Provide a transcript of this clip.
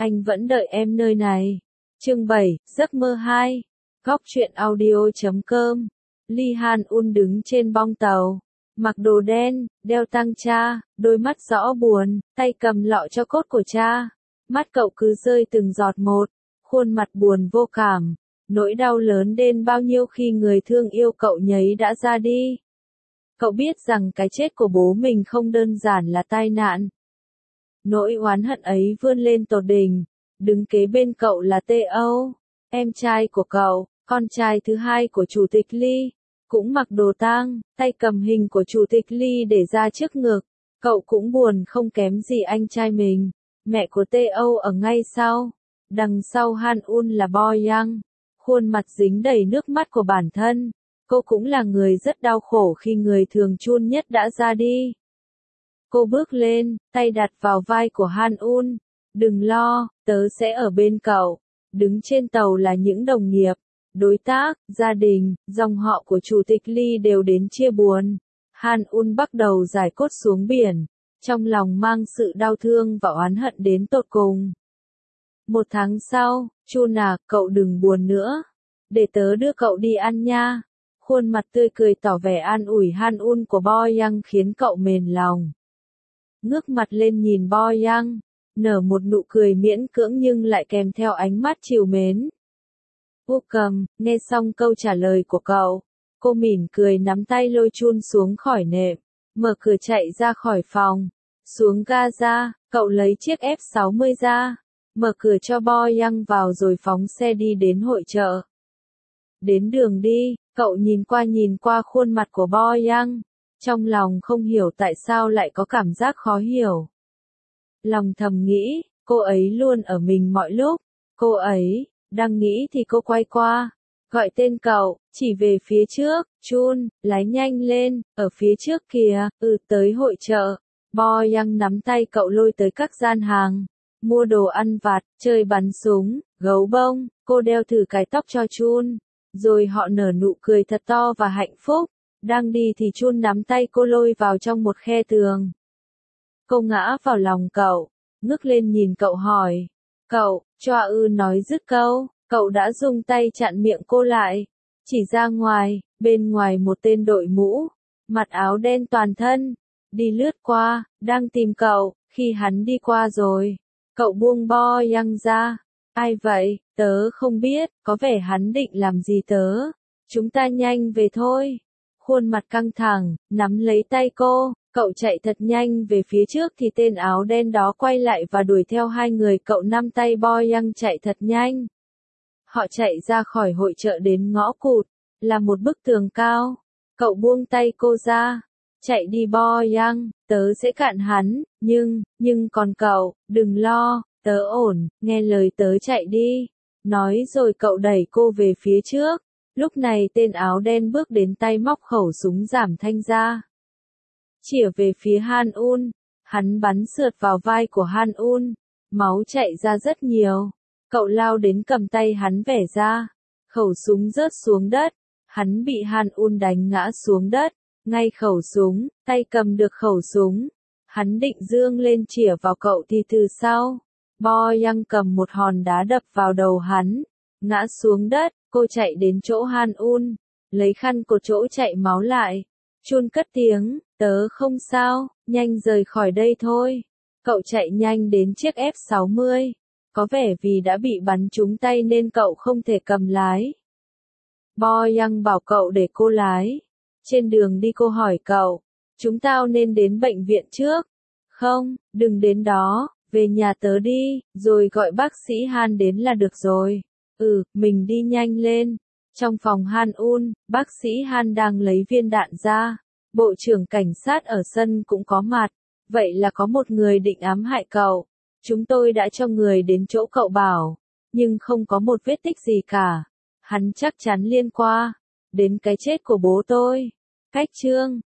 Anh vẫn đợi em nơi này. Chương 7, giấc mơ 2. Góc truyện audio.com. Lee Han-un đứng trên bong tàu, mặc đồ đen, đeo tang cha, đôi mắt rõ buồn, tay cầm lọ cho cốt của cha. Mắt cậu cứ rơi từng giọt một, khuôn mặt buồn vô cảm, nỗi đau lớn đến bao nhiêu khi người thương yêu cậu nhấy đã ra đi. Cậu biết rằng cái chết của bố mình không đơn giản là tai nạn. Nỗi oán hận ấy vươn lên tột đỉnh. Đứng kế bên cậu là T.O., em trai của cậu, con trai thứ hai của Chủ tịch Lee, cũng mặc đồ tang, tay cầm hình của Chủ tịch Lee để ra trước ngực. Cậu cũng buồn không kém gì anh trai mình. Mẹ của T.O. ở ngay sau. Đằng sau Han-un là Bo Young, khuôn mặt dính đầy nước mắt của bản thân. Cô cũng là người rất đau khổ khi người thường chun nhất đã ra đi. Cô bước lên, tay đặt vào vai của Han-un. Đừng lo, tớ sẽ ở bên cậu. Đứng trên tàu là những đồng nghiệp, đối tác, gia đình, dòng họ của Chủ tịch Lee đều đến chia buồn. Han-un bắt đầu giải cốt xuống biển, trong lòng mang sự đau thương và oán hận đến tột cùng. 1 tháng sau, Chun à, cậu đừng buồn nữa. Để tớ đưa cậu đi ăn nha. Khuôn mặt tươi cười tỏ vẻ an ủi Han-un của Bo Young khiến cậu mềm lòng. Ngước mặt lên nhìn Bo Young, nở một nụ cười miễn cưỡng nhưng lại kèm theo ánh mắt trìu mến. Cầm, nghe xong câu trả lời của cậu, cô mỉm cười nắm tay lôi Chun xuống khỏi nệm, mở cửa chạy ra khỏi phòng. Xuống ga ra, cậu lấy chiếc F60 ra, mở cửa cho Bo Young vào rồi phóng xe đi đến hội chợ. Đến đường đi, cậu nhìn qua khuôn mặt của Bo Young, trong lòng không hiểu tại sao lại có cảm giác khó hiểu. Lòng thầm nghĩ, cô ấy luôn ở mình mọi lúc. Cô ấy, đang nghĩ thì cô quay qua, gọi tên cậu, chỉ về phía trước, Chun, lái nhanh lên, ở phía trước kìa, tới hội chợ. Bo Young nắm tay cậu lôi tới các gian hàng, mua đồ ăn vặt, chơi bắn súng, gấu bông, cô đeo thử cái tóc cho Chun, rồi họ nở nụ cười thật to và hạnh phúc. Đang đi thì Chun nắm tay cô lôi vào trong một khe tường. Cô ngã vào lòng cậu, ngước lên nhìn cậu hỏi, cậu, choa ư nói dứt câu, cậu đã dùng tay chặn miệng cô lại, chỉ ra ngoài, bên ngoài một tên đội mũ, mặc áo đen toàn thân, đi lướt qua, đang tìm cậu. Khi hắn đi qua rồi, cậu buông Bo Young ra. Ai vậy, tớ không biết, có vẻ hắn định làm gì tớ. Chúng ta nhanh về thôi. Khuôn mặt căng thẳng, nắm lấy tay cô, cậu chạy thật nhanh về phía trước thì tên áo đen đó quay lại và đuổi theo hai người. Cậu nắm tay Bo Young chạy thật nhanh. Họ chạy ra khỏi hội chợ đến ngõ cụt, là một bức tường cao. Cậu buông tay cô ra. Chạy đi Bo Young, tớ sẽ cản hắn, nhưng còn cậu, đừng lo, tớ ổn, nghe lời tớ chạy đi. Nói rồi cậu đẩy cô về phía trước. Lúc này tên áo đen bước đến tay móc khẩu súng giảm thanh ra. Chĩa về phía Han-un, hắn bắn sượt vào vai của Han-un, máu chảy ra rất nhiều. Cậu lao đến cầm tay hắn bẻ ra, khẩu súng rớt xuống đất, hắn bị Han-un đánh ngã xuống đất, ngay khẩu súng, tay cầm được khẩu súng. Hắn định giương lên chĩa vào cậu thì từ sau, Bo Young cầm một hòn đá đập vào đầu hắn, ngã xuống đất. Cô chạy đến chỗ Han-un, lấy khăn cột chỗ chảy máu lại. Chun cất tiếng, tớ không sao, nhanh rời khỏi đây thôi. Cậu chạy nhanh đến chiếc F60. Có vẻ vì đã bị bắn trúng tay nên cậu không thể cầm lái. Bo Young bảo cậu để cô lái. Trên đường đi cô hỏi cậu, chúng tao nên đến bệnh viện trước? Không, đừng đến đó, về nhà tớ đi, rồi gọi bác sĩ Han đến là được rồi. Mình đi nhanh lên. Trong phòng Han-un, bác sĩ Han đang lấy viên đạn ra. Bộ trưởng cảnh sát ở sân cũng có mặt. Vậy là có một người định ám hại cậu. Chúng tôi đã cho người đến chỗ cậu bảo, nhưng không có một vết tích gì cả. Hắn chắc chắn liên quan đến cái chết của bố tôi. Cách chương